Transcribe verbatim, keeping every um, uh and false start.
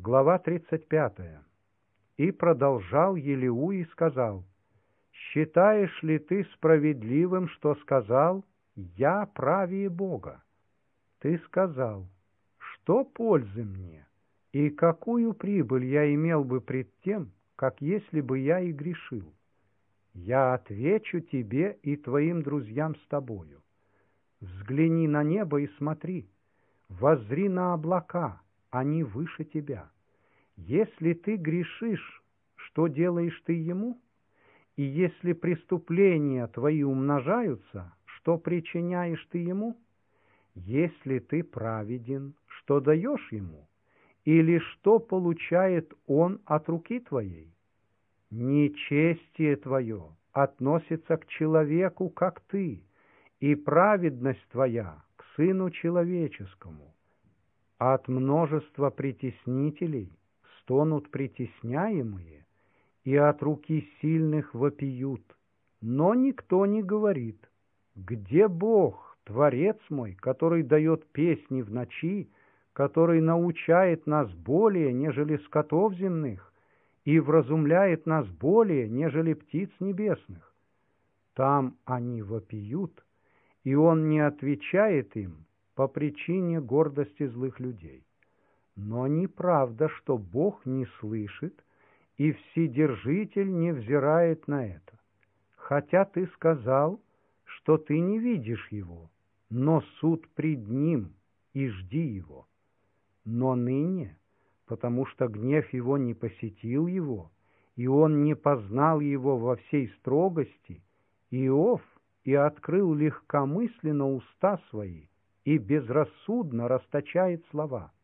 Глава тридцать пятая. «И продолжал Елиу и сказал: считаешь ли ты справедливым, что сказал: я правее Бога? Ты сказал: что пользы мне, и какую прибыль я имел бы пред тем, как если бы я и грешил? Я отвечу тебе и твоим друзьям с тобою. Взгляни на небо и смотри, воззри на облака, они выше тебя. Если ты грешишь, что делаешь ты ему? И если преступления твои умножаются, что причиняешь ты ему? Если ты праведен, что даешь ему? Или что получает он от руки твоей? Нечестие твое относится к человеку, как ты, и праведность твоя к сыну человеческому. От множества притеснителей стонут притесняемые, и от руки сильных вопиют, но никто не говорит: где Бог, Творец мой, который дает песни в ночи, который научает нас более, нежели скотов земных, и вразумляет нас более, нежели птиц небесных? Там они вопиют, и он не отвечает им по причине гордости злых людей. Но неправда, что Бог не слышит, и Вседержитель не взирает на это. Хотя ты сказал, что ты не видишь его, но суд пред ним, и жди его. Но ныне, потому что гнев его не посетил его, и он не познал его во всей строгости, Иов и открыл легкомысленно уста свои, и безрассудно расточает слова.